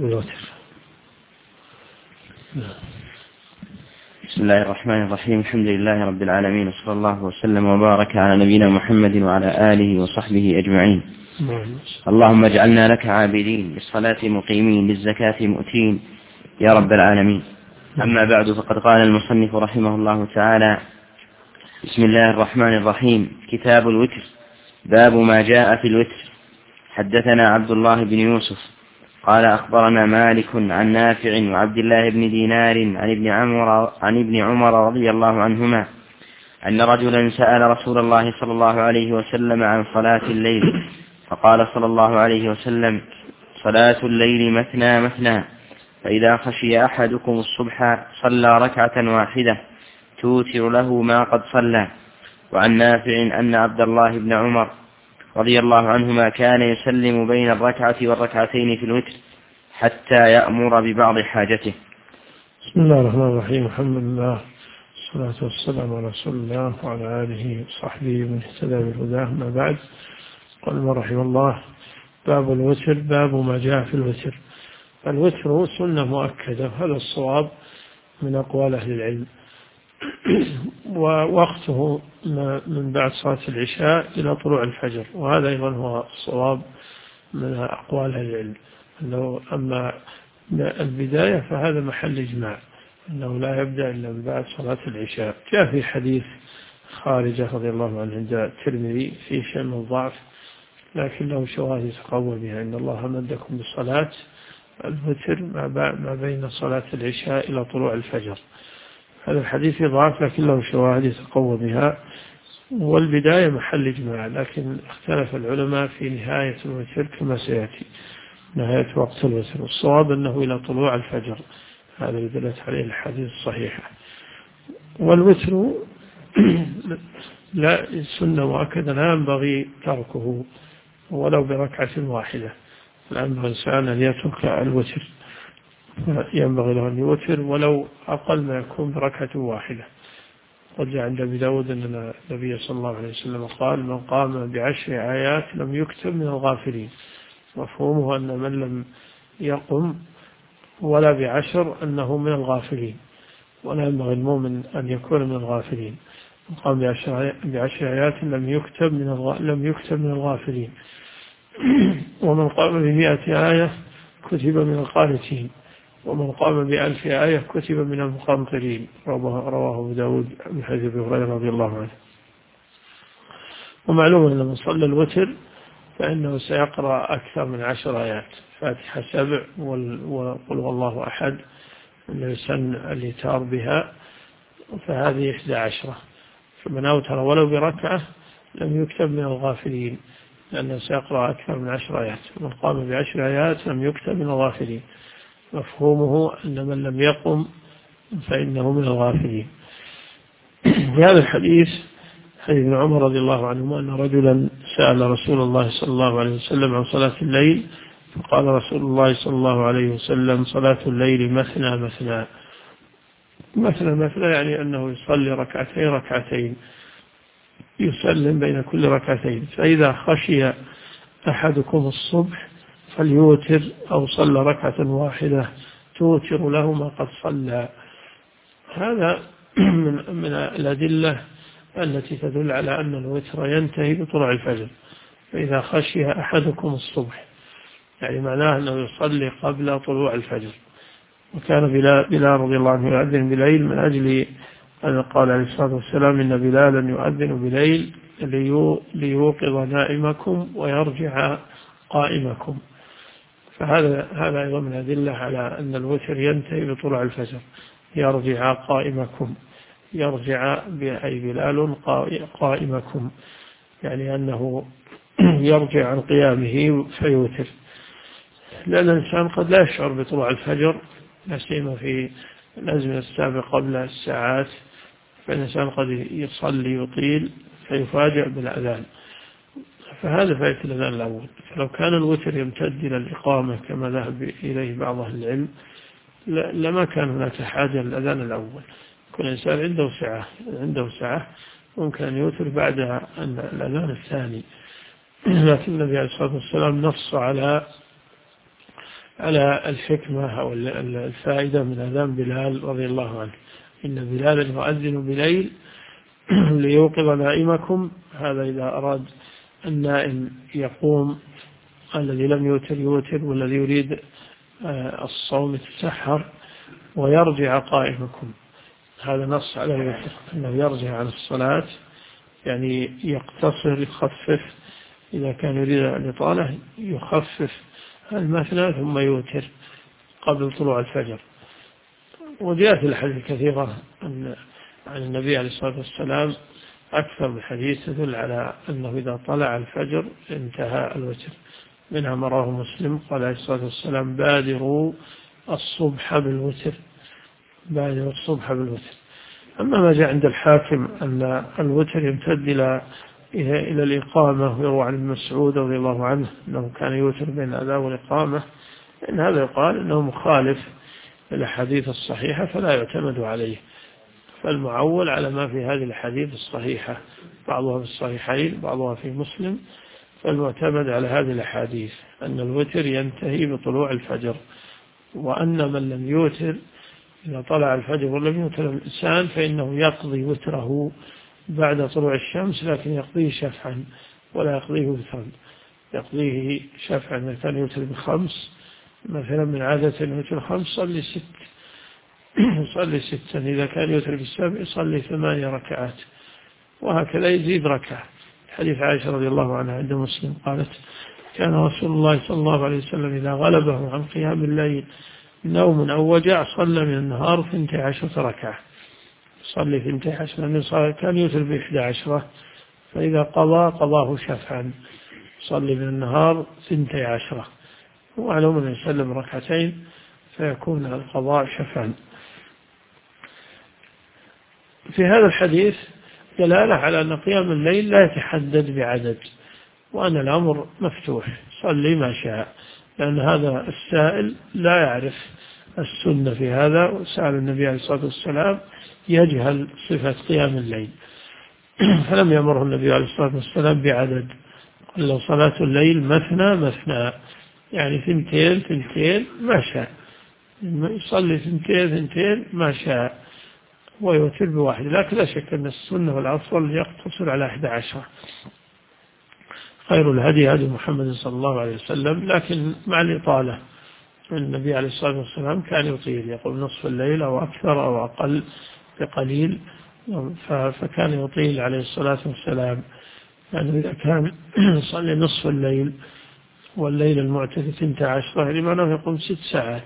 الوتر. بسم الله الرحمن الرحيم. الحمد لله رب العالمين، وصلى الله وسلم وبارك على نبينا محمد وعلى آله وصحبه أجمعين. اللهم اجعلنا لك عابدين، للصلاة مقيمين، للزكاة مؤتين يا رب العالمين. أما بعد، فقد قال المصنف رحمه الله تعالى: بسم الله الرحمن الرحيم. كتاب الوتر. باب ما جاء في الوتر. حدثنا عبد الله بن يوسف قال أخبرنا مالك عن نافع وعبد الله بن دينار عن ابن عمر رضي الله عنهما أن رجلا سأل رسول الله صلى الله عليه وسلم عن صلاة الليل، فقال صلى الله عليه وسلم: صلاة الليل مثنى مثنى، فإذا خشي أحدكم الصبح صلى ركعة واحدة توتر له ما قد صلى. وعن نافع أن عبد الله بن عمر رضي الله عنهما كان يسلم بين الركعة والركعتين في الوتر حتى يأمر ببعض حاجته. بسم الله الرحمن الرحيم. الحمد لله، والصلاة والسلام على رسول الله وعلى آله وصحبه من اهتدى بهداه. ما بعد، قال رحمه الله: باب الوتر. باب ما جاء في الوتر. الوتر سنة مؤكدة، هذا الصواب من أقوال أهل العلم، ووقته من بعد صلاة العشاء إلى طلوع الفجر، وهذا أيضا هو الصواب من أقوال أهل العلم. أما البداية فهذا محل إجماع، أنه لا يبدأ إلا من بعد صلاة العشاء. جاء في حديث خارجة رضي الله عنه عند الترمذي في شيء من الضعف، لكن له شواهد يتقوى بها: إن الله مدكم بالصلاة الوتر ما بين صلاة العشاء إلى طلوع الفجر. هذا الحديث ضعف، لكن له شواهد يتقوى بها. والبداية محل إجماع، لكن اختلف العلماء في نهاية الوتر كما سيأتي، نهاية وقت الوتر. والصواب أنه إلى طلوع الفجر، هذا اللي دلت عليه الحديث الصحيحة. والوتر لا سنة مؤكدة، لا ينبغي تركه ولو بركعة واحدة. لا ينبغي الإنسان أن يترك الوتر، ينبغي له أن يوتر ولو أقل ما يكون بركعة واحدة. قد جاء عند أبي داود أن النبي صلى الله عليه وسلم قال: من قام ب10 آيات لم يكتب من الغافلين. مفهومه أن من لم يقم ولا ب10 أنه من الغافلين، ولا ينبغي المؤمن أن يكون من الغافلين. من قام ب10 آيات لم يكتب من الغافلين. ومن قام ب100 آية كتب من القانتين، ومن قام ب1000 آية كتب من المقنطرين. رواه أبو داود من حديث أبي هريرة رضي الله عنه. ومعلوم أن من صلى الوتر فإنه سيقرأ أكثر من 10 آيات، فاتحة 7 وقل والله أحد، أنه يسن الإتار بها، فهذه 11. فمن أوتر ولو بركعة لم يكتب من الغافلين، لأنه سيقرأ أكثر من 10 آيات. من قام ب10 آيات لم يكتب من الغافلين. مفهومه أن من لم يقم فإنه من الغافلين. في هذا الحديث حديث ابن عمر رضي الله عنهما أن رجلا سأل رسول الله صلى الله عليه وسلم عن صلاة الليل، فقال رسول الله صلى الله عليه وسلم: صلاة الليل مثنى مثنى. مثنى مثنى يعني أنه يصلي ركعتين يسلم بين كل ركعتين، فإذا خشي أحدكم الصبح فليوتر أو صلى ركعة واحدة توتر له ما قد صلى. هذا من الأدلة التي تدل على أن الوتر ينتهي بطلوع الفجر. فإذا خشي أحدكم الصبح يعني معناه أنه يصلي قبل طلوع الفجر. وكان بلال رضي الله عنه يؤذن بليل من أجل أن قال عليه الصلاة والسلام: إن بلالا يؤذن بليل ليوقظ نائمكم ويرجع قائمكم. فهذا أيضا من أدلة على أن الوتر ينتهي بطلوع الفجر. يرجع قائمكم، يرجع أي بلال قائمكم، يعني أنه يرجع عن قيامه فيوتر. لأن الإنسان قد لا يشعر بطلوع الفجر، لا سيما في الأزمنة السابقة قبل الساعات، فالإنسان قد يصلي يطيل فيفاجأ بالأذان، فهذا فائدة الأذان الأول. فلو كان الوتر يمتد إلى الإقامة كما ذهب إليه بعض أهل العلم لما كان هناك حاجة للأذان الأول. كل إنسان عنده ساعة ممكن أن يوتر بعد الأذان الثاني. لكن النبي عليه الصلاة والسلام نص على على الحكمة أو الفائدة من أذان بلال رضي الله عنه. إن بلالا يؤذن بليل ليوقظ نائمكم. هذا إذا أراد النائم يقوم، الذي لم يوتر يوتر، والذي يريد الصوم يتسحر ويرجع قائمكم. هذا نص على الوتر، أنه يرجع عن الصلاة، يعني يقتصر يخفف. إذا كان يريد الإطالة يخفف المثنى ثم يوتر قبل طلوع الفجر. وجاءت الحديث كثيرة عن النبي عليه الصلاة والسلام، أكثر من حديث تدل على أنه إذا طلع الفجر انتهى الوتر. منها ما رواه مسلم قال عليه الصلاة والسلام: بادروا الصبح بالوتر، بادروا الصبح بالوتر. أما ما جاء عند الحاكم أن الوتر يمتد إلى الإقامة، ويروى عن ابن مسعود رضي الله عنه أنه كان يوتر بين الأذان والإقامة، إن هذا يقال أنه مخالف الأحاديث الصحيحة فلا يعتمد عليه. فالمعول على ما في هذه الحديث الصحيحة، بعضها في الصحيحين بعضها في مسلم، فالمعتمد على هذه الأحاديث أن الوتر ينتهي بطلوع الفجر، وأن من لم يوتر إذا طلع الفجر ولم يوتر الإنسان فإنه يقضي وتره بعد طلوع الشمس، لكن يقضيه شفعا ولا يقضيه وترا. يقضيه شفعا. إذا كان يوتر بخمس مثلا من عادة يوتر خمس صلي ست، يصلي ستا. إذا كان يوتر بالسبع يصلي 8 ركعات، وهكذا يزيد ركعة. حديث عائشة رضي الله عنها عند مسلم قالت: كان رسول الله صلى الله عليه وسلم إذا غلبه عن قيام الليل نوم أو وجع صلى من النهار 12 ركعة. صلي 12، لأنه كان يوتر ب11، فإذا قضاه شفعا صلي من النهار 12، وعلى من يسلم ركعتين فيكون القضاء شفعا. في هذا الحديث دلالة على أن قيام الليل لا يتحدد بعدد، وأن الأمر مفتوح، صلي ما شاء، لأن هذا السائل لا يعرف السنة في هذا، وسأل النبي عليه الصلاة والسلام يجهل صفة قيام الليل فلم يمره النبي عليه الصلاة والسلام بعدد. قال له: صلاة الليل مثنى مثنى، يعني 2 ما شاء، يصلي 2 ما شاء ويوتر بواحد. لكن لا شك أن السنة والأفضل يقتصر على 11. خير الهدي هدي محمد صلى الله عليه وسلم، لكن مع الإطالة. النبي عليه الصلاة والسلام كان يطيل، يقول نصف الليل أو أكثر أو أقل بقليل، فكان يطيل عليه الصلاة والسلام. يعني إذا كان يصلي نصف الليل والليل المعتدل 12 لمعنى يقوم 6 ساعات،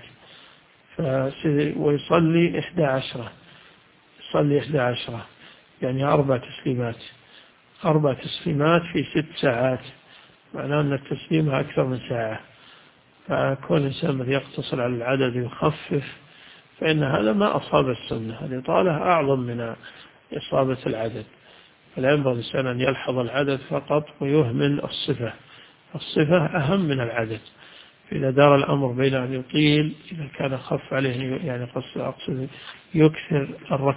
ويصلي 11، يصلي 11 يعني 4 تسليمات، 4 تسليمات في 6 ساعات، معناه أن التسليم أكثر من ساعة. فكون الإنسان يقتصر على العدد ويخفف فإن هذا ما أصاب السنة. الإطالة أعظم من إصابة العدد، فلا ينبغي الإنسان أن يلحظ العدد فقط ويهمل الصفة. الصفة أهم من العدد. إذا دار الأمر بين أن يطيل، إذا كان خف عليه يعني أقصد يكثر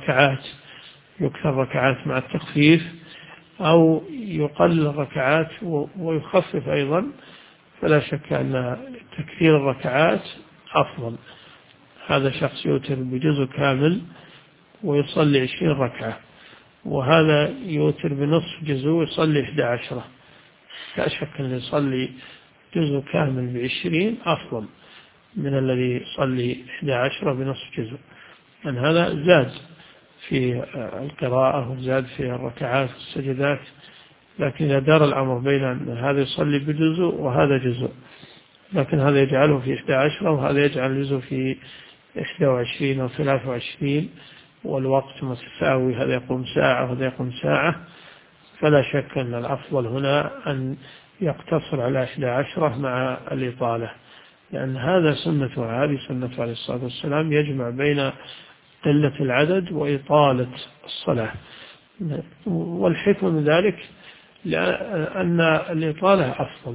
الركعات مع التخفيف، أو يقلل الركعات ويخفف أيضا، فلا شك أن تكثير الركعات أفضل. هذا شخص يوتر بجزء كامل ويصلي 20 ركعة، وهذا يوتر بنصف جزء ويصلي 11. لا شك أن يصلي جزء كامل ب20 أفضل من الذي يصلي 11 بنصف جزء، لأن هذا زاد في القراءة وزاد في الركعات والسجدات. لكن إذا دار الأمر بين أن هذا يصلي بجزء وهذا جزء، لكن هذا يجعله في 11 وهذا يجعل جزء في 21 أو 23، والوقت متساوي، هذا يقوم ساعة وهذا يقوم ساعة، فلا شك أن الأفضل هنا أن يقتصر على 11 مع الإطالة، لأن هذا سنة، هذه سنة عليه الصلاة والسلام، يجمع بين قلة العدد وإطالة الصلاة. والحكم من ذلك لأن الإطالة أفضل،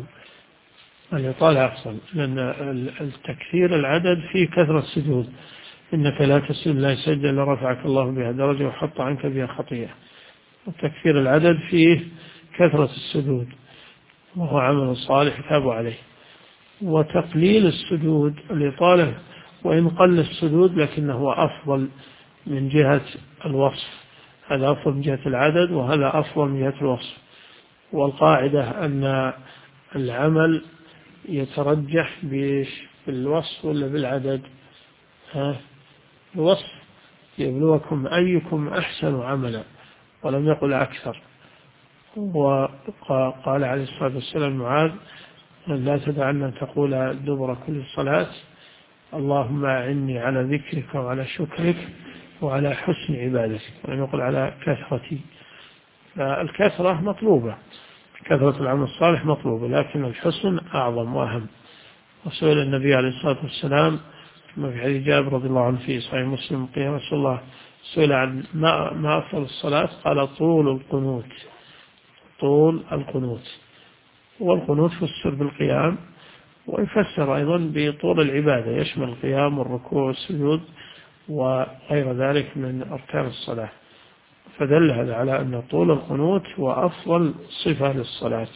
لأن التكثير العدد فيه كثرة السجود. إنك لا تسجد لا سجد إلا رفعك الله بها درجة وحط عنك بها خطيئة. وتكثير العدد فيه كثرة السجود، وهو عمل صالح يثاب عليه. وتقليل السجود الإطالة، وإن قل السجود لكنه أفضل من جهة الوصف، هذا أفضل من جهة العدد وهذا أفضل من جهة الوصف. والقاعدة أن العمل يترجح بالوصف ولا بالعدد؟ الوصف يبلوكم أيكم أحسن عملا، ولم يقل أكثر. وقال عليه الصلاة والسلام معاذ لا تدعنا أن تقول دبر كل صلاة اللهم أعني على ذكرك وعلى شكرك وعلى حسن عبادتك، ولم يقل على كثرتي. فالكثرة مطلوبة، كثرة العمل الصالح مطلوبة، لكن الحسن أعظم وأهم. وسئل النبي عليه الصلاة والسلام كما في حديث جابر رضي الله عنه في صحيح مسلم قيل يا رسول الله، سئل عن ما أفضل الصلاة قال طول القنوت. طول القنوت، والقنوت فسر بالقيام، ويفسر أيضا بطول العبادة، يشمل القيام والركوع والسجود وغير ذلك من أركان الصلاة. فدل هذا على أن طول القنوت هو أفضل صفة للصلاة.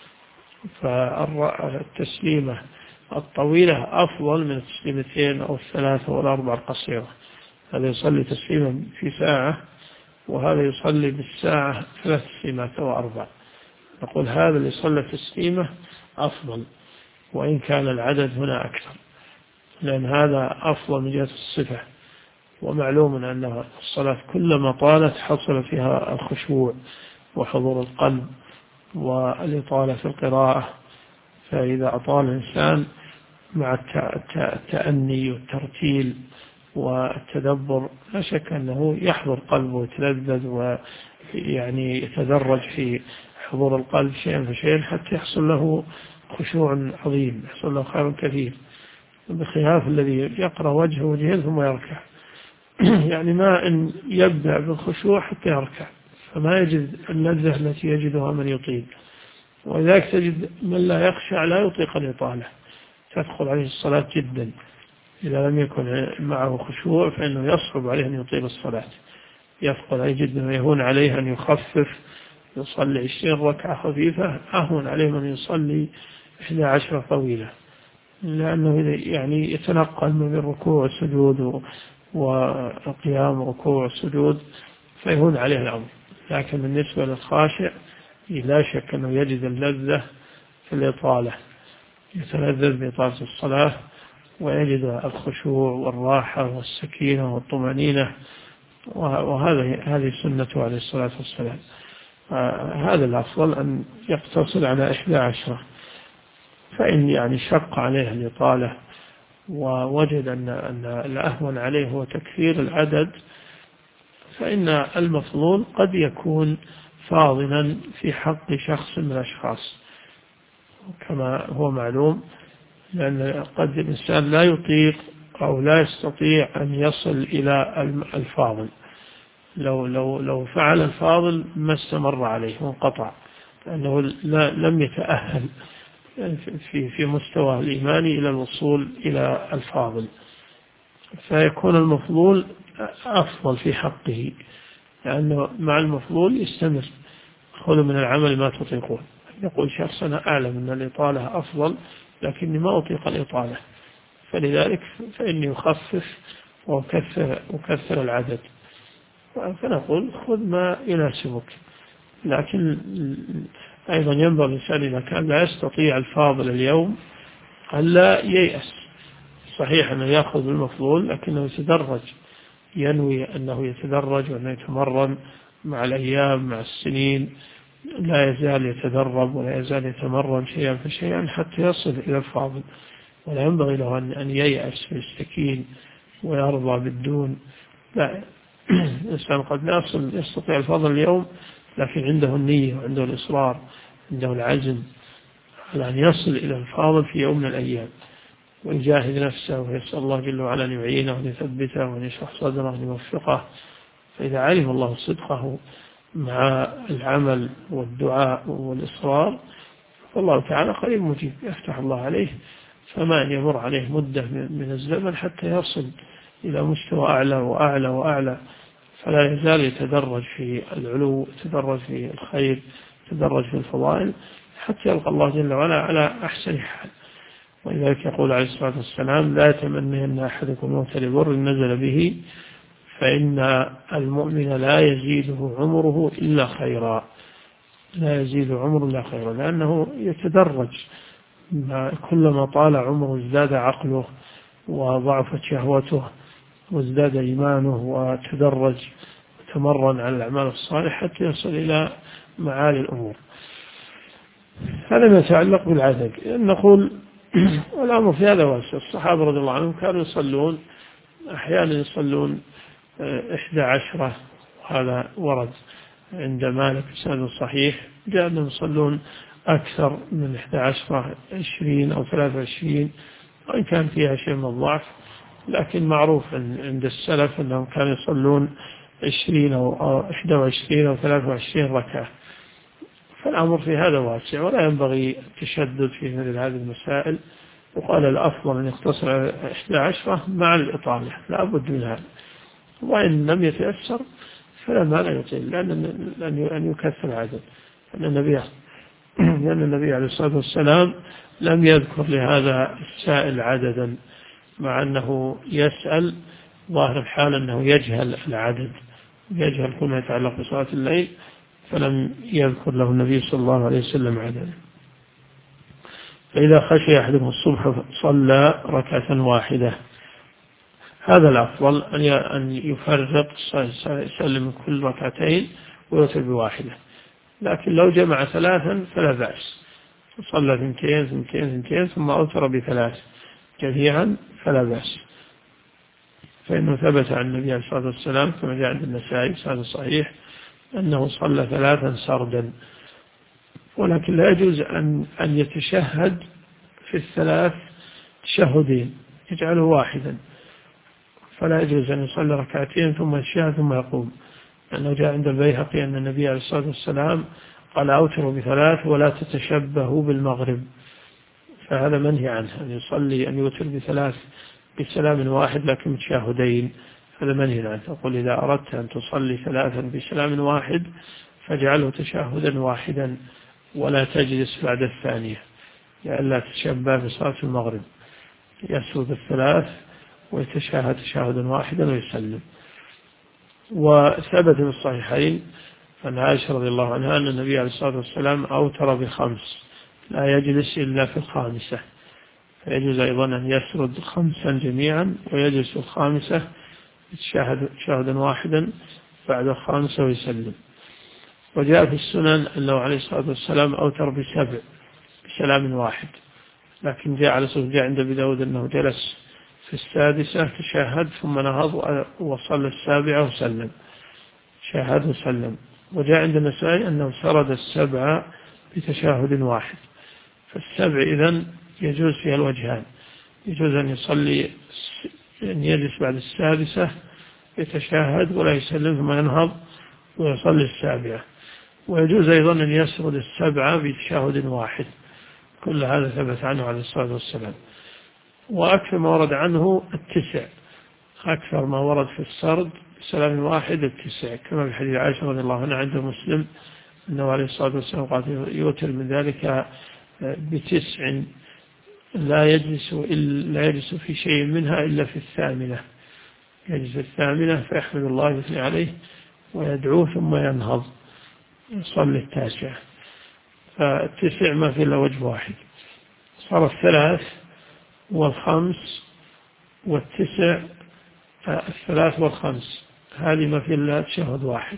فالتسليمة الطويلة أفضل من التسليمتين أو الثلاثة والأربع القصيرة. هذا يصلي تسليما في ساعة، وهذا يصلي بالساعة 3 تسليمات أو 4. نقول هذا اللي صلى تسليمة أفضل، وإن كان العدد هنا أكثر، لأن هذا أفضل من جهة الصفة. ومعلوم أن الصلاة كلما طالت حصل فيها الخشوع وحضور القلب والإطالة في القراءة. فإذا أطال الإنسان مع التأني والترتيل والتدبر لا شك أنه يحضر قلبه ويتلذذ، ويعني يتدرج في حضور القلب شيئا فشيئا حتى يحصل له خشوع عظيم، يحصل له خير كثير، بخلاف الذي يقرأ وجهه وجهين ثم يركع. يعني ما إن يبدأ بالخشوع حتى يركع، فما يجد اللذة التي يجدها من يطيل. ولذلك تجد من لا يخشع لا يطيق الإطالة، تدخل عليه الصلاة جدا. إذا لم يكن معه خشوع فإنه يصعب عليه أن يطيل الصلاة، يثقل عليه جدا ويهون عليه أن يخفف، يصلي 20 ركعة خفيفة أهون عليه من يصلي 11 طويلة، لأنه يعني يتنقل من الركوع والسجود وقيام ركوع والسجود فيهون عليه الأمر. لكن بالنسبة للخاشع لا شك أنه يجد اللذة في الإطالة، يتلذذ بإطالة الصلاة ويجد الخشوع والراحة والسكينة والطمأنينة، وهذه سنته عليه الصلاة والسلام. هذا الأفضل أن يقتصر على 11. فإن يعني شق عليه الإطالة ووجد أن الأهون عليه هو تكثير العدد، فإن المفضول قد يكون فاضلا في حق شخص من الأشخاص كما هو معلوم، لأن قد الإنسان لا يطيق أو لا يستطيع أن يصل إلى الفاضل. لو فعل الفاضل ما استمر عليه وانقطع، لأنه لم يتأهل في مستوى الإيمان إلى الوصول إلى الفاضل. فيكون المفضول أفضل في حقه، لأنه مع المفضول يستمر، خذوا من العمل ما تطيقون. يقول شخص أنا أعلم أن الإطالة أفضل لكني ما أطيق الإطالة، فلذلك فإني أخفف وأكثر العدد. فنقول خذ ما يناسبك، لكن أيضا ينبغي الإنسان إذا كان لا يستطيع الفاضل اليوم ألا ييأس. صحيح أنه يأخذ المفضول لكنه يتدرج، ينوي أنه يتدرج وأنه يتمرن مع الأيام مع السنين، لا يزال يتدرب ولا يزال يتمرن شيئا فشيئا حتى يصل إلى الفاضل. ولا ينبغي له أن ييأس ويستكين ويرضى بالدون. لا، الإنسان قد لا يستطيع الفاضل اليوم لكن عنده النية وعنده الإصرار، عنده العزم على أن يصل إلى الفاضل في يوم من الأيام، ويجاهد نفسه ويسأل الله جل وعلا أن يعينه وأن يثبته وأن يشرح صدره وأن يوفقه. فإذا علم الله صدقه مع العمل والدعاء والإصرار فالله تعالى قريب مجيب، يفتح الله عليه، فما أن يمر عليه مدة من الزمن حتى يصل إلى مستوى أعلى وأعلى وأعلى، فلا يزال يتدرج في العلو، يتدرج في الخير، يتدرج في الفضائل، حتى يلقى الله جل وعلا على أحسن حال. ولذلك يقول عليه الصلاة والسلام: لا يتمنين أحدكم موت لبر نزل به، فإن المؤمن لا يزيده عمره إلا خيرا، لا يزيد عمره إلا خيرا، لأنه يتدرج، كلما طال عمره ازداد عقله وضعفت شهوته وازداد إيمانه وتدرج وتمرن على الأعمال الصالحة حتى يصل إلى معالي الأمور. هذا ما يتعلق بالعدد. نقول الأمر في هذا واسع. الصحابة رضي الله عنهم كانوا يصلون أحيانا يصلون 11، وهذا ورد عند مالك بسند صحيح، جاء أنهم يصلون أكثر من 11، 20 أو 23، وإن كان فيها شيء من الضعف، لكن معروف عند السلف أنهم كانوا يصلون 20 أو 21 أو 23 ركعة. فالأمر في هذا واسع، ولا ينبغي التشدد في مثل هذه المسائل. وقال الأفضل أن يقتصر على 11 مع الإطالة، لا بد من هذا. وإن لم يتأثر فلا مانع يطيل، لأن يكثر العدد، لأن النبي عليه الصلاة والسلام لم يذكر لهذا السائل عددا، مع أنه يسأل ظاهر الحال أنه يجهل العدد، يجهل كل ما يتعلق بصلاة الليل، فلم يذكر له النبي صلى الله عليه وسلم عددا. فإذا خشي أحدهم الصبح صلى ركعة واحدة. هذا الأفضل أن يفرق، يسلم من كل ركعتين ويوتر بواحدة. لكن لو جمع 3 فلا بأس، صلى 2 ثم أوتر ب3 جميعا فلا بأس، فإنه ثبت عن النبي عليه الصلاة والسلام كما جاء عند النسائي هذا صحيح أنه صلى 3 سردا. ولكن لا يجوز أن يتشهد في ال3 تشهدين، يجعله واحدا، فلا يجوز أن يصلي ركعتين ثم يتشهد ثم يقوم، لأنه جاء عند البيهقي أن النبي عليه الصلاة والسلام قال: أوتروا ب3 ولا تتشبهوا بالمغرب. فهذا منهي عنه، أن يوتر ب3 بسلام واحد لكن تشاهدين، هذا منهي عنه. أقول: إذا أردت أن تصلي 3 بسلام واحد فاجعله تشهدا واحدا ولا تجلس بعد الثانية، لئلا تتشبه بصلاة المغرب، يسرد ال3 ويتشاهد تشهدا واحدا ويسلم. وثبت في الصحيحين أن عائشة رضي الله عنها أن النبي عليه الصلاة والسلام أوتر ب5 لا يجلس إلا في ال5، فيجوز أيضا أن يسرد 5 جميعا ويجلس ال5 تشهدا واحدا بعد 5 ويسلم. وجاء في السنن أنه عليه الصلاة والسلام أوتر ب7 بسلام واحد، لكن جاء عند أبي داود أنه جلس في السادسة تشهد ثم نهض وصلى 7 وسلم، شهد وسلم. وجاء عند النسائي أنه سرد 7 بتشهد واحد. ف7 إذن يجوز فيها الوجهان، يجوز أن يصلي أن يجلس بعد السادسة يتشهد ولا يسلم ثم ينهض ويصلي 7، ويجوز أيضا أن يسرد 7 بتشهد واحد. كل هذا ثبت عنه عليه الصلاة والسلام. وأكثر ما ورد عنه 9، أكثر ما ورد في السرد بسلام واحد 9، كما في حديث عائشة رضي الله عنها عند مسلم أنه عليه الصلاة والسلام قال: يوتر من ذلك ب9 لا يجلس في شيء منها إلا في 8، يجلس في 8 فيحمد الله ويثني عليه ويدعوه ثم ينهض يصلي 9. ف9 ما في إلا وجه واحد، صار 3 و5 و9، 3 و5 هذه ما في إلا تشهد واحد،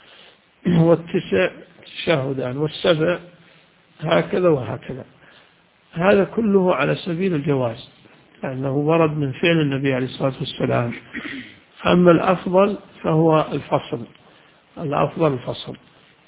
وال9 تشهدان، وال7 هكذا وهكذا. هذا كله على سبيل الجواز لأنه ورد من فعل النبي عليه الصلاة والسلام. أما الأفضل فهو الفصل، الأفضل الفصل،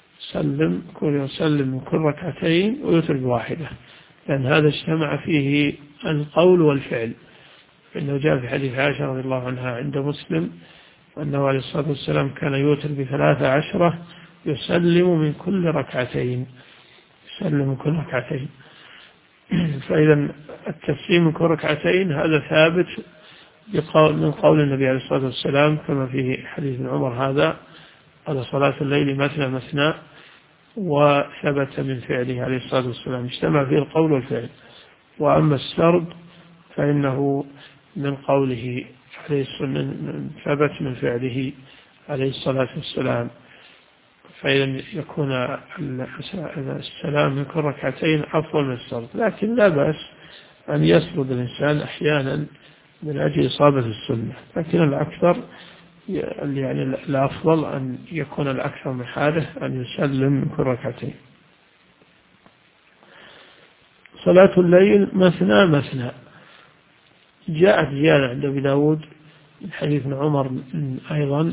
يسلم من كل ركعتين ويوتر بواحدة، لأن هذا اجتمع فيه القول والفعل. إنه جاء في حديث عائشة رضي الله عنها عند مسلم أنه عليه الصلاة والسلام كان يوتر ب13 يسلم من كل ركعتين، يسلم من كل ركعتين. فإذا التسليم من كل ركعتين هذا ثابت من قول النبي عليه الصلاة والسلام كما في حديث ابن عمر هذا: على صلاة الليل مثنى مثنى، وثبت من فعله عليه الصلاة والسلام، اجتمع فيه القول والفعل. وأما السرد فإنه من قوله عليه السنة ثبت من فعله عليه الصلاة والسلام، فإذا يكون السلام من كل ركعتين أفضل من السرد، لكن لا بأس أن يسرد الإنسان أحيانا من أجل إصابة السنة، لكن الأكثر يعني الأفضل أن يكون الأكثر من حاله أن يسلم من كل ركعتين. صلاة الليل مثنى مثنى، جاءت زيادة عند أبي داود من حديث ابن عمر أيضا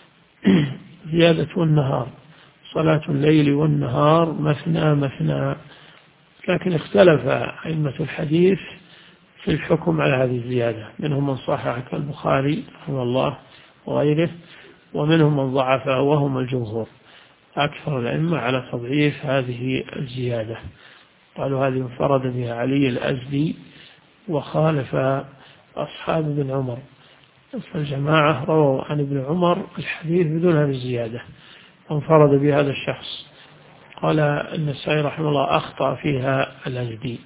زيادة والنهار، صلاة الليل والنهار مثنى مثنى، لكن اختلف أئمة الحديث في الحكم على هذه الزيادة، منهم من صححها كالبخاري رحمه الله وغيره، ومنهم من ضعفها وهم الجمهور. أكثر الأئمة على تضعيف هذه الزيادة، قالوا هذه انفرد بها علي الأزدي وخالف أصحاب ابن عمر، فالجماعة رووا عن ابن عمر الحديث بدون هذه الزيادة، انفرد بهذا الشخص. قال النسائي رحمه الله أخطأ فيها الأزدي،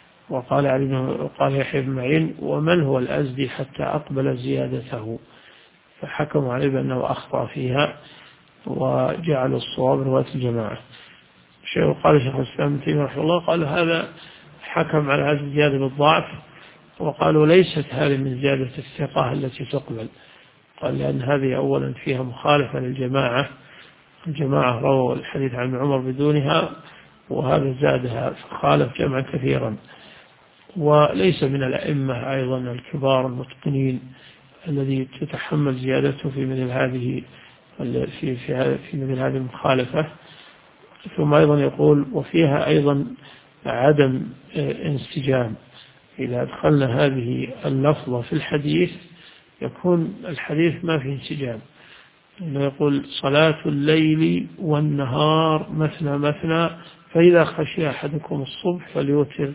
وقال يحيى بن معين ومن هو الأزدي حتى أقبل زيادته، فحكموا عليه بأنه أخطأ فيها وجعلوا الصواب رواية الجماعة. قال شيخ الإسلام ابن تيمية رحمه الله قال هذا حكم على هذه الزيادة بالضعف، وقالوا ليست هذه من زيادة الثقة التي تقبل، قال لأن هذه أولا فيها مخالفة للجماعة، الجماعة رووا الحديث عن عمر بدونها، وهذا زادها فخالف جمعا كثيرا، وليس من الأئمة أيضا الكبار المتقنين الذي تتحمل زيادته في مثل هذه في مثل هذه المخالفة. ثم أيضا يقول وفيها أيضا عدم انسجام، إذا أدخلنا هذه اللفظة في الحديث يكون الحديث ما فيه انسجام، إنه يقول صلاة الليل والنهار مثنى مثنى، فإذا خشي أحدكم الصبح فليوتر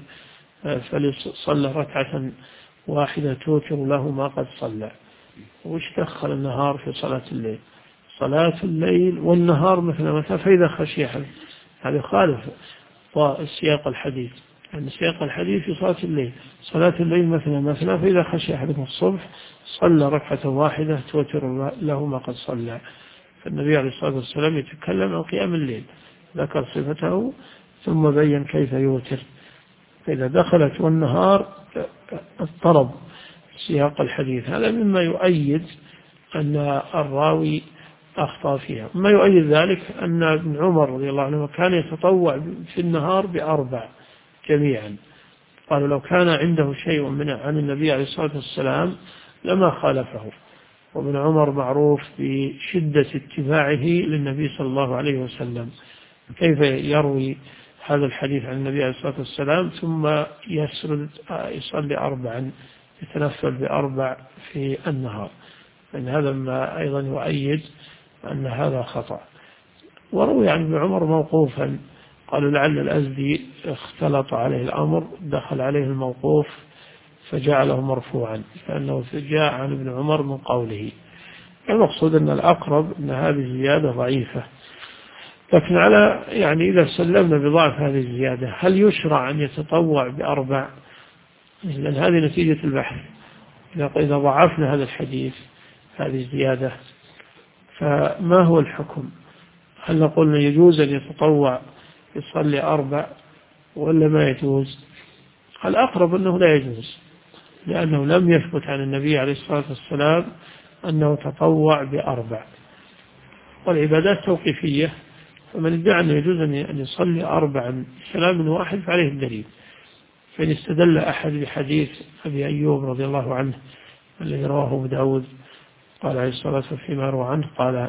فليصلى ركعة واحدة توتر له ما قد صلى. وش دخل النهار في صلاة الليل؟ صلاة الليل والنهار مثنى مثنى فإذا خشي أحد، هذا خالف سياق الحديث، يعني سياق الحديث في صلاة الليل صلاة الليل مثنى مثنى فإذا خشي أحدكم الصبح صلى ركعة واحدة توتر له ما قد صلى. فالنبي عليه الصلاة والسلام يتكلم عن قيام الليل، ذكر صفته ثم بين كيف يوتر، فإذا دخلت والنهار اضطرب سياق الحديث. هذا مما يؤيد أن الراوي أخطأ فيها. ما يؤيد ذلك أن ابن عمر رضي الله عنه كان يتطوع في النهار ب4 جميعا، قالوا لو كان عنده شيء عن النبي عليه الصلاة والسلام لما خالفه، وابن عمر معروف بشدة اتباعه للنبي صلى الله عليه وسلم، كيف يروي هذا الحديث عن النبي عليه الصلاة والسلام ثم يصلي 4 يتنفل ب4 في النهار؟ لأن هذا ما أيضا يؤيد أن هذا خطأ. وروي عن ابن عمر موقوفا، قالوا لعل الأزدي اختلط عليه الأمر دخل عليه الموقوف فجعله مرفوعا، فأنه جاء عن ابن عمر من قوله. المقصود أن الأقرب أن هذه الزيادة ضعيفة، لكن يعني إذا سلمنا بضعف هذه الزيادة هل يشرع أن يتطوع ب4؟ لأن هذه نتيجة البحث. إذا ضعفنا هذا الحديث هذه الزيادة فما هو الحكم؟ هل نقول يجوز أن يتطوع يصلي 4 ولا ما يجوز؟ الأقرب أنه لا يجوز، لأنه لم يثبت عن النبي عليه الصلاة والسلام أنه تطوع ب4، والعبادات توقيفية، فمن ادعى أنه يجوز أن يصلي 4 سلام واحد فعليه الدليل. فإن استدل أحد بحديث أبي أيوب رضي الله عنه الذي رواه أبو داود قال عليه الصلاة والسلام فيما روى عنه قال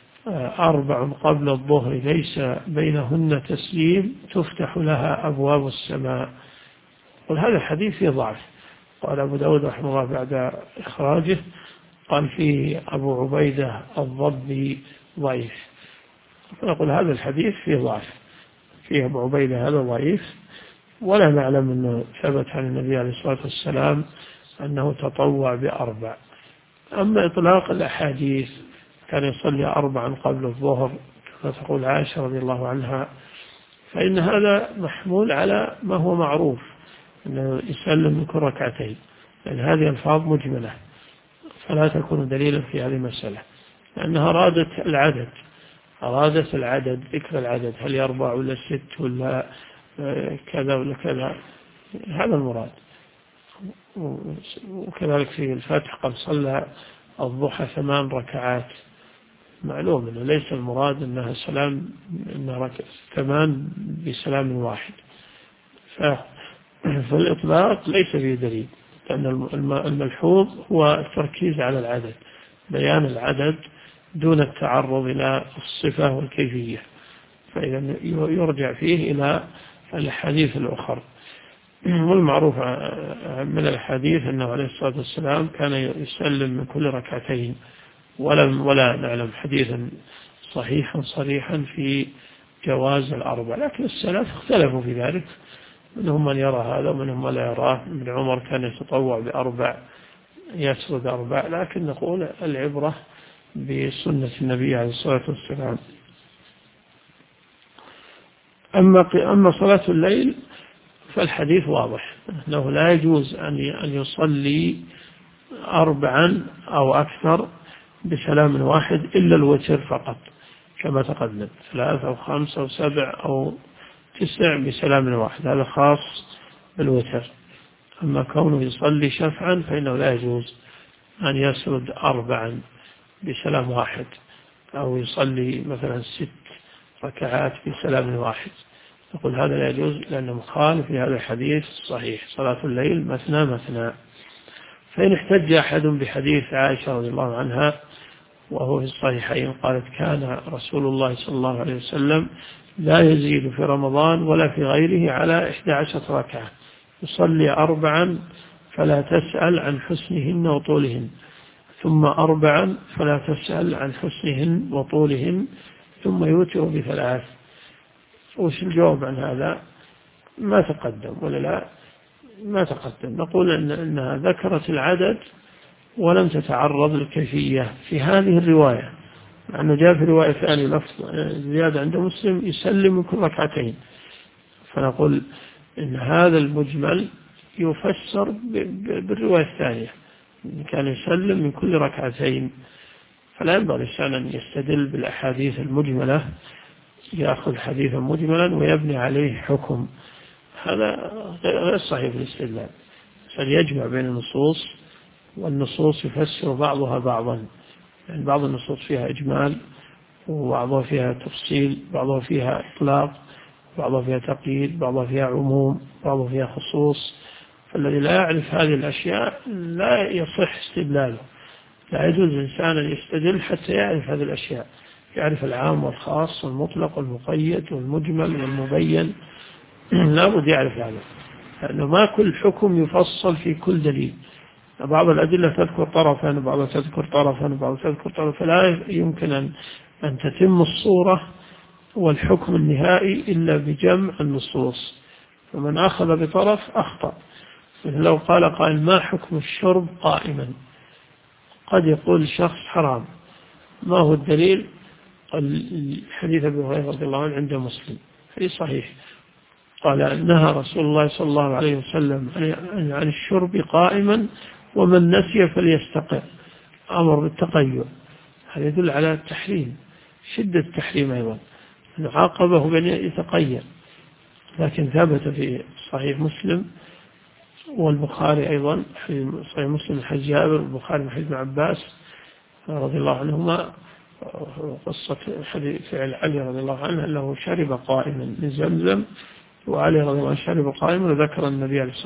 4 قبل الظهر ليس بينهن تسليم تفتح لها أبواب السماء، وهذا الحديث فيه ضعف. قال أبو داود رحمه الله بعد إخراجه قال فيه أبو عبيدة الضبي ضعيف، فنقول هذا الحديث فيه ضعف، فيه أبو عبيدة هذا ضعيف، ولا نعلم أنه ثبت عن النبي عليه الصلاة والسلام أنه تطوع ب4. أما إطلاق الأحاديث كان يصلي 4 قبل الظهر كما تقول عائشة رضي الله عنها، فإن هذا محمول على ما هو معروف، أنه يسلم من كل ركعتين، لأن هذه ألفاظ مجملة فلا تكون دليلا في هذه المسألة، لأنها أرادت العدد، ذكر العدد، هل 4 ولا 6 ولا كذا ولا كذا، هذا المراد. وكذلك في الفتح قد صلى الضحى 8 ركعات، معلوم أنه ليس المراد أنها سلام، أنها 8 بسلام واحد، فالإطلاق ليس فيه دليل، لأن الملحوظ هو التركيز على العدد، بيان العدد دون التعرض إلى الصفة والكيفية، فإذا يرجع فيه إلى الحديث الأخر. والمعروف من الحديث أنه عليه الصلاة والسلام كان يسلم من كل ركعتين، ولا نعلم حديثا صحيحا صريحا في جواز الأربع، لكن السلف اختلفوا في ذلك، منهم من يرى هذا ومنهم من لا يراه. ابن عمر كان يتطوع ب4 يسرد 4، لكن نقول العبرة بسنة النبي عليه الصلاة والسلام. أما صلاة الليل فالحديث واضح أنه لا يجوز أن يصلي 4 أو أكثر بسلام واحد إلا الوتر فقط، كما تقدم 3 أو 5 أو 7 أو 9 بسلام واحد، هذا خاص بالوتر. أما كونه يصلي شفعا فإنه لا يجوز أن يسرد 4 بسلام واحد، أو يصلي مثلا 6 ركعات بسلام واحد، نقول هذا لا يجوز، لأنه مخالف لهذا الحديث الصحيح: صلاة الليل مثنى مثنى. فإن احتج أحد بحديث عائشة رضي الله عنها وهو في الصحيحين قالت: كان رسول الله صلى الله عليه وسلم لا يزيد في رمضان ولا في غيره على 11 ركعة، يصلي 4 فلا تسأل عن حسنهن وطولهن، ثم 4 فلا تسأل عن حسنهن وطولهن، ثم يوتر ب3. وش الجواب عن هذا؟ ما تقدم ولا لا؟ ما تقدم. نقول أنها ذكرت العدد ولم تتعرض للكيفية في هذه الرواية، لأنه جاء في رواية ثانية لفظ زيادة عند مسلم: يسلم من كل ركعتين. فنقول إن هذا المجمل يفسر بالرواية الثانية، كان يسلم من كل ركعتين. فلا ينبغي الإنسان أن يستدل بالأحاديث المجملة، يأخذ حديثا مجملا ويبني عليه حكم، هذا غير صحيح في الاستدلال. فليجمع بين النصوص، والنصوص يفسر بعضها بعضا، يعني بعض النصوص فيها إجمال، وبعضها فيها تفصيل، بعضها فيها إطلاق، بعضها فيها تقييد، بعضها فيها عموم، بعضها فيها خصوص. فالذي لا يعرف هذه الأشياء لا يصح استدلاله، لا يجوز الإنسان أن يستدل حتى يعرف هذه الأشياء، يعرف العام والخاص والمطلق والمقيد والمجمل والمبين، لا بد يعرف هذا، لأنه ما كل حكم يفصل في كل دليل. بعض الأدلة تذكر طرفا وبعضها تذكر طرفا وبعضها تذكر طرفا، فلا يمكن أن تتم الصورة والحكم النهائي إلا بجمع النصوص. فمن أخذ بطرف أخطأ. لو قال قائل: ما حكم الشرب قائما؟ قد يقول الشخص: حرام. ما هو الدليل؟ الحديث أبي هريرة رضي الله عنه عند مسلم، حديث صحيح، قال: نهى رسول الله صلى الله عليه وسلم عن الشرب قائما، ومن نسي فليستقر، أمر بالتقيؤ. هذا يدل على التحريم، شدة التحريم أيضا، أنه عاقبه بأن يتقيأ. لكن ثبت في صحيح مسلم والبخاري أيضا، في صحيح مسلم حديث جابر، والبخاري حديث ابن عباس رضي الله عنهما، قصة فعل علي رضي الله عنه أنه شرب قائما من زمزم، وعلي رضي الله عنه شرب قائما، وذكر النبي عليه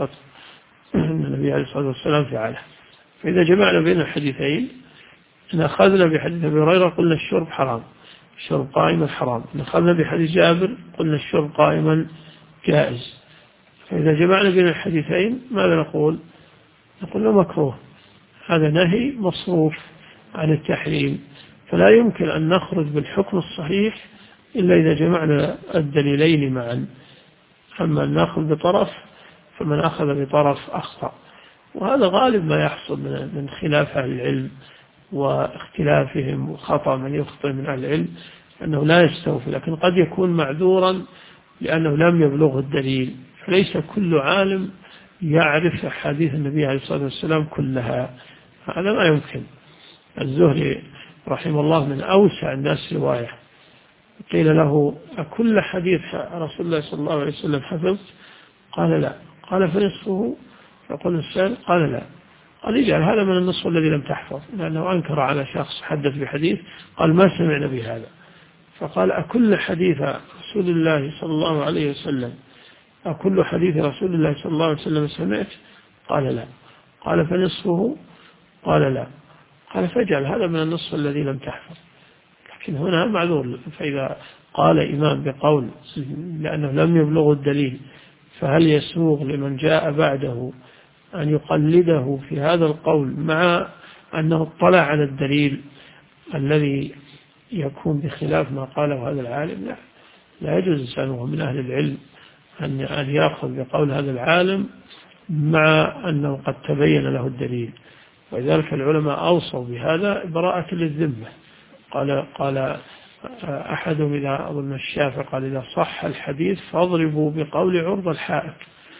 الصلاة والسلام فعله. فإذا جمعنا بين الحديثين، إن أخذنا بحديث أبي هريرة قلنا الشرب حرام، الشرب قائما حرام. إن أخذنا بحديث جابر قلنا الشرب قائما جائز. فإذا جمعنا بين الحديثين ماذا نقول؟ نقول له مكروه، هذا نهي مصروف عن التحريم، فلا يمكن أن نخرج بالحكم الصحيح إلا إذا جمعنا الدليلين معا. أما أن نأخذ بطرف، فمن أخذ بطرف أخطأ. وهذا غالب ما يحصل من خلاف أهل العلم واختلافهم، وخطأ من يخطئ من أهل العلم أنه لا يستوفي، لكن قد يكون معذورا لأنه لم يبلغه الدليل. فليس كل عالم يعرف حديث النبي عليه الصلاة والسلام كلها، هذا ما يمكن. الزهري رحمه الله من أوسع الناس رواية، قيل له أكل حديث رسول الله صلى الله عليه وسلم حفظت؟ قال لا. قال فنصفه؟ يقول السائل قال لا. قال اجعل هذا من النصف الذي لم تحفظ، لأنه أنكر على شخص حدث بحديث قال ما سمعنا بهذا. فقال أكل حديث رسول الله صلى الله عليه وسلم، أكل حديث رسول الله صلى الله عليه وسلم سمعت؟ قال لا. قال فنصفه؟ قال لا. قال فاجعل هذا من النصف الذي لم تحفظ. لكن هنا معذور، فإذا قال إمام بقول لأنه لم يبلغ الدليل، فهل يسوغ لمن جاء بعده أن يقلده في هذا القول مع أنه اطلع على الدليل الذي يكون بخلاف ما قاله هذا العالم؟ لا، لا يجوز الإنسان وهو من أهل العلم أن يأخذ بقول هذا العالم مع أنه قد تبين له الدليل. ولذلك العلماء أوصوا بهذا براءة للذمة. قال أحدهم إذا أظن الشافعي قال إذا صح الحديث فاضربوا بقول عرض الحائط.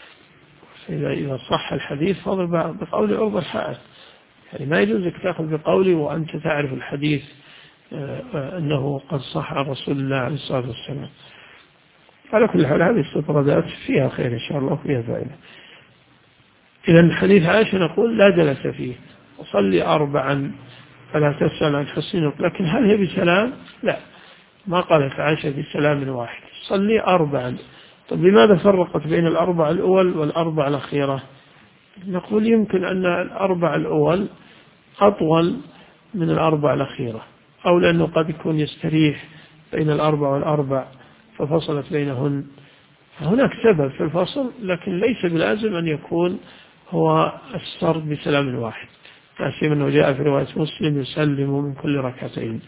إذا صح الحديث فاضرب بقول عرض الحائط، يعني ما يجوز لك تأخذ بقولي وأنت تعرف الحديث أنه قد صح عن رسول الله عليه الصلاة والسلام. على كل حال هذه استطرادات فيها خير إن شاء الله وفيها فائدة. إذا حديث عائشة نقول لا جلس فيه، وصلي 4 فلا تسأل عن حسين. لكن هل هي بسلام؟ لا، ما قالت عائشة بسلام واحد، صلي 4. طيب لماذا فرقت بين 4 الأول وال4 الأخيرة؟ نقول يمكن أن 4 الأول أطول من 4 الأخيرة، أو لأنه قد يكون يستريح بين 4 وال4 ففصلت بينهن. هناك سبب في الفصل، لكن ليس بلازم أن يكون هو السرد بسلام واحد، تأسيم أنه جاء في رواية مسلم يسلم من كل 2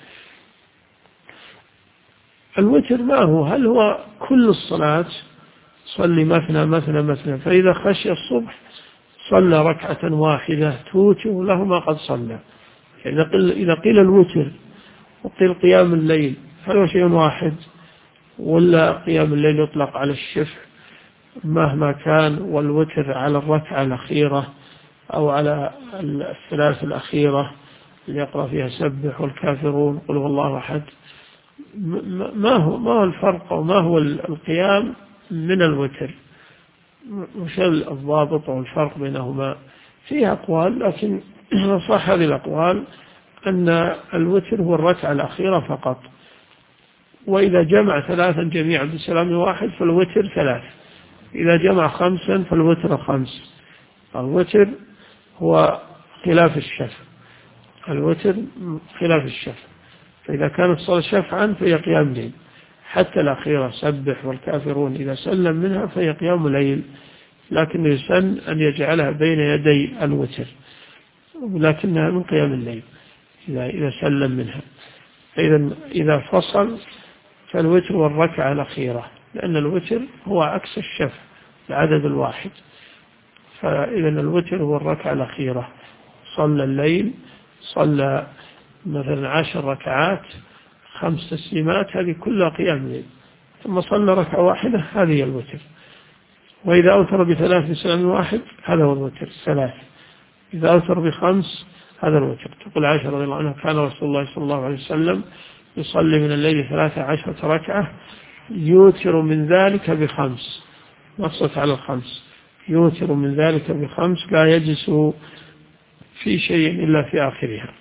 الوتر ما هو؟ هل هو كل الصلاة صلي مثنى مثنى مثنى، فإذا خشي الصبح صلى 1 واحدة توتر له ما قد صلى؟ إذا قيل الوتر وقيل قيام الليل، هل هو شيء واحد ولا قيام الليل يطلق على الشفع مهما كان، والوتر على 1 الأخيرة أو على 3 الأخيرة اللي يقرأ فيها سبح والكافرون قل هو الله أحد؟ ما هو الفرق وما هو القيام من الوتر؟ وش الضابط والفرق بينهما؟ فيها أقوال، لكن صح هذه الأقوال أن الوتر هو 1 الأخيرة فقط، وإذا جمع 3 جميعا بسلام واحد فالوتر 3، إذا جمع 5 فالوتر 5. الوتر هو خلاف الشفع، الوتر خلاف الشفع، فإذا كانت الصلاة شفعا فهي قيام ليل، حتى الأخيرة سبح والكافرون إذا سلم منها فهي قيام ليل، لكن يسن أن يجعلها بين يدي الوتر، ولكنها من قيام الليل إذا سلم منها. إذا فصل فالوتر والركعة الأخيرة، لأن الوتر هو عكس الشفع العدد الواحد، فإذا الوتر هو الركعة الأخيرة. صلى الليل صلى مثلا 10 ركعات 5 تسليمات، هذه كلها قيام ليل، ثم صلى 1 واحدة، هذه الوتر. وإذا أوتر ب3 بسلام واحد هذا هو الوتر 3. إذا أوتر ب5 هذا الوتر. تقول عائشة رضي الله عنها كان رسول الله صلى الله عليه وسلم يصلي من الليل 13 ركعة يوتر من ذلك ب5، نصت على 5، يوتر من ذلك ب5 لا يجلس في شيء إلا في آخرها.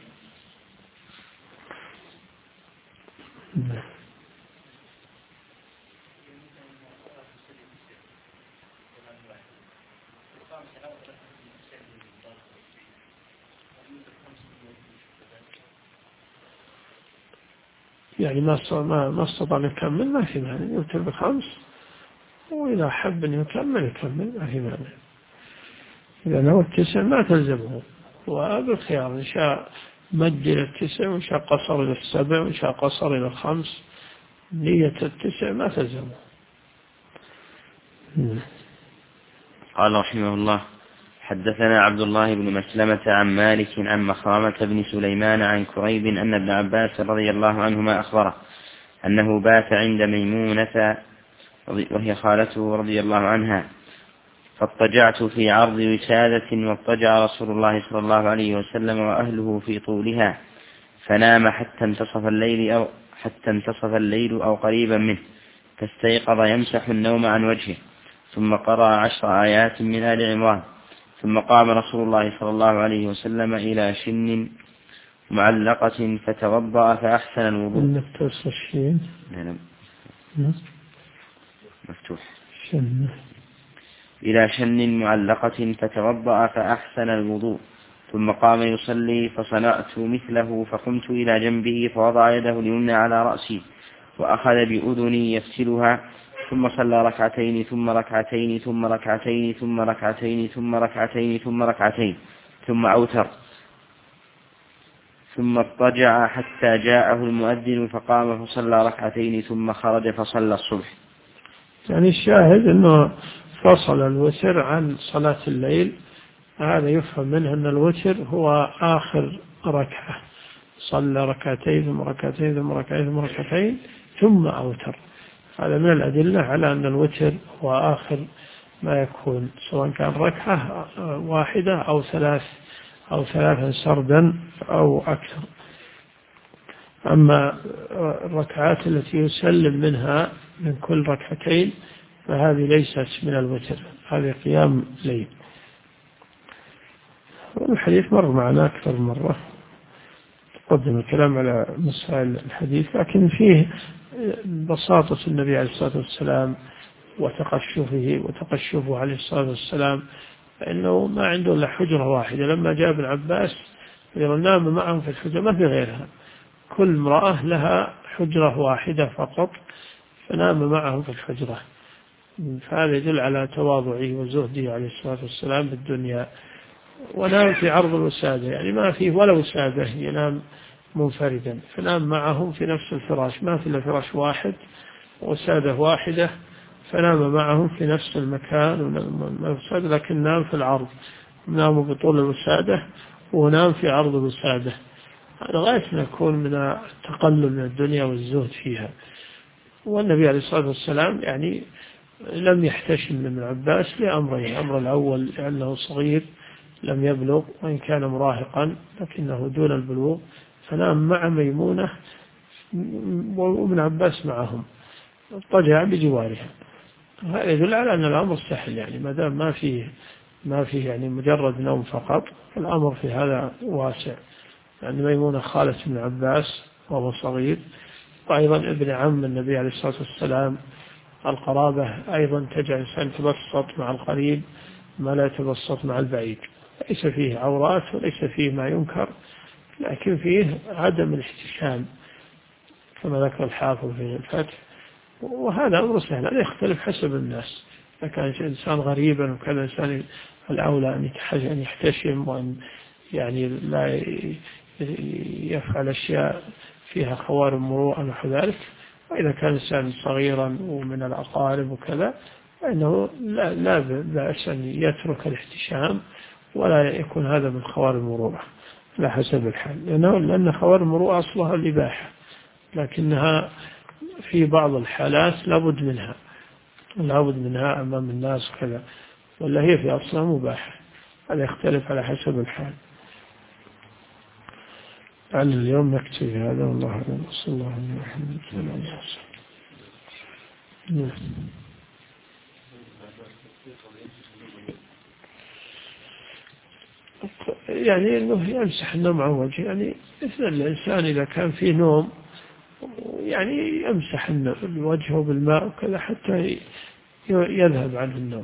يعني ما استطاع أن يكمل ما في مانع، يوتر ب5، وإذا حب أن يكمل ما في مانع. إذا نوى 9 ما تلزمه، وبالخيار إن شاء مد إلى 9 وإن شاء قصر إلى 7 وإن شاء قصر إلى 5، نية 9 ما تلزمه. قال رحمه الله حدثنا عبد الله بن مسلمة عن مالك عن مخرمة بن سليمان عن كريب أن ابن عباس رضي الله عنهما أخبره أنه بات عند ميمونة وهي خالته رضي الله عنها، فاضطجعت في عرض وسادة، واضطجع رسول الله صلى الله عليه وسلم وأهله في طولها، فنام حتى انتصف الليل أو قريبا منه، فاستيقظ يمسح النوم عن وجهه، ثم قرأ 10 آيات من آل عمران، ثم قام رسول الله صلى الله عليه وسلم إلى شن معلقة فتوضأ فأحسن الوضوء. مفتوح. إلى شن معلقة فتوضأ فأحسن الوضوء، ثم قام يصلي، فصنعت مثله، فقمت إلى جنبه فوضع يده اليمنى على رأسي وأخذ بأذني يفتلها، ثم صلى ركعتين ثم ركعتين ثم ركعتين ثم ركعتين ثم ركعتين ثم ركعتين ثم أوتر، ثم اضطجع حتى جاءه المؤذن فقام فصلى ركعتين ثم خرج فصلى الصبح. يعني الشاهد أنه فصل الوتر عن صلاة الليل، هذا يفهم منه أن الوتر هو آخر ركعة، صلى ركعتين ثم ركعتين ثم ركعتين ثم ركعتين ثم أوتر. هذا من الأدلة على أن الوتر هو آخر ما يكون، سواء كان ركعة واحدة أو ثلاثا سردا أو أكثر. أما الركعات التي يسلم منها من كل ركعتين فهذه ليست من الوتر، هذه قيام ليل. والحديث مر معنا أكثر مرة، تقدم الكلام على مسائل الحديث، لكن فيه بساطة النبي عليه الصلاة والسلام وتقشفه عليه الصلاة والسلام، فإنه ما عنده إلا حجرة واحدة. لما جاء ابن عباس نام معهم في الحجرة، ما في غيرها، كل امرأة لها حجرة واحدة فقط، فنام معهم في الحجرة. فهذا يدل على تواضعه وزهده عليه الصلاة والسلام بالدنيا. ونام في عرض الوسادة، يعني ما فيه ولا وسادة، ينام منفردا، فنام معهم في نفس الفراش، ما في إلا فراش واحد وسادة واحدة، فنام معهم في نفس المكان، لكن نام في العرض، نام بطول الوسادة ونام في عرض الوسادة. هذا غاية ما يكون من التقلل من الدنيا والزهد فيها. والنبي عليه الصلاة والسلام يعني لم يحتشم من ابن عباس لأمرين: الأمر الأول لأنه صغير لم يبلغ، وإن كان مراهقا لكنه دون البلوغ، فنام مع ميمونة وابن عباس معهم، اضطجع بجوارها. هذا يدل على أن الأمر سهل، يعني ما دام ما فيه يعني مجرد نوم فقط، الأمر في هذا واسع. يعني ميمونة خالة ابن عباس وهو صغير، وأيضا ابن عم النبي عليه الصلاة والسلام. القرابة أيضا تجعل الإنسان يتبسط مع القريب ما لا يتبسط مع البعيد، ليس فيه عورات وليس فيه ما ينكر، لكن فيه عدم الاحتشام كما ذكر الحافظ في الفتح. وهذا أمر سهل، هذا يختلف حسب الناس. إذا كان إنسان غريبا وكذا إنسان الأولى أن يحتشم، وأن يعني لا يفعل أشياء فيها خوارم مروءة ونحو ذلك. وإذا كان إنسان صغيرا ومن الأقارب وكذا، فإنه لا بأس أن يترك الاحتشام، ولا يكون هذا من خوارم المروءة على حسب الحال، لأن خوارم المروءة أصلها الإباحة، لكنها في بعض الحالات لابد منها أمام الناس كذا، ولا هي في أصلها مباحة. هذا يختلف على حسب الحال. على اليوم نكتفي هذا، والله أعلم. صلى الله عليه وسلم. يعني أنه يمسح النوم عن وجهه، يعني مثل الإنسان إذا كان فيه نوم يعني يمسح وجهه بالماء وكذا حتى يذهب عنه النوم.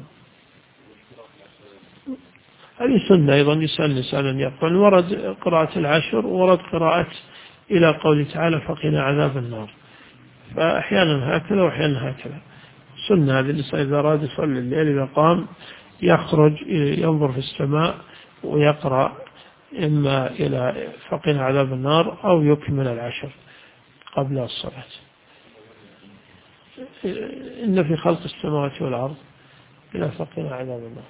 هذه سنة أيضا يسأل الإنسان أن يقرأ. ورد قراءة العشر، ورد قراءة إلى قوله تعالى فقنا عذاب النار، فأحيانا هكذا وأحيانا هكذا. سنة هذه الإنسان إذا أراد يصلي الليل إذا قام يخرج ينظر في السماء ويقرأ إما إلى فقنا عذاب النار أو يكمل العشر قبل الصلاة. إن في خلق السماوات والأرض إلى فقنا عذاب النار.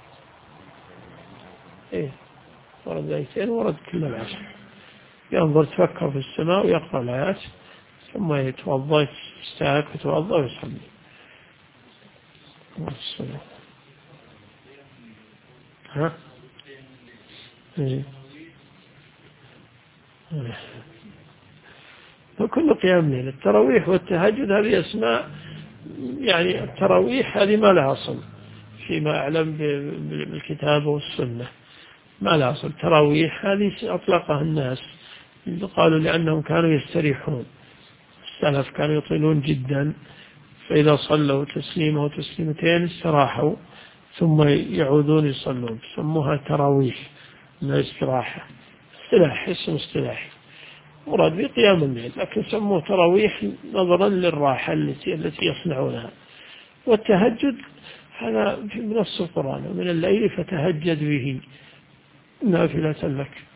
ورد آيتين، ورد كل العشر. ينظر تفكر في السماء ويقرأ الآيات، ثم يتوضأ يستاك ويتوضأ ويصلي. ها؟ وكل قيام ليل. التراويح والتهجد هذه أسماء، يعني التراويح هذه ما لها أصل فيما أعلم بالكتاب والسنة، ما لها أصل. التراويح هذه أطلقها الناس، قالوا لأنهم كانوا يستريحون، السلف كانوا يطيلون جدا، فإذا صلوا تسليمة وتسليمتين استراحوا ثم يعودون يصلون، سموها تراويح من الاستراحة، اصطلاح، اسم اصطلاحي مراد بقيام الليل، لكن سموه تراويح نظرا للراحة التي يصنعونها. والتهجد هذا من نص القرآن: ومن الليل فتهجد به نافلة لك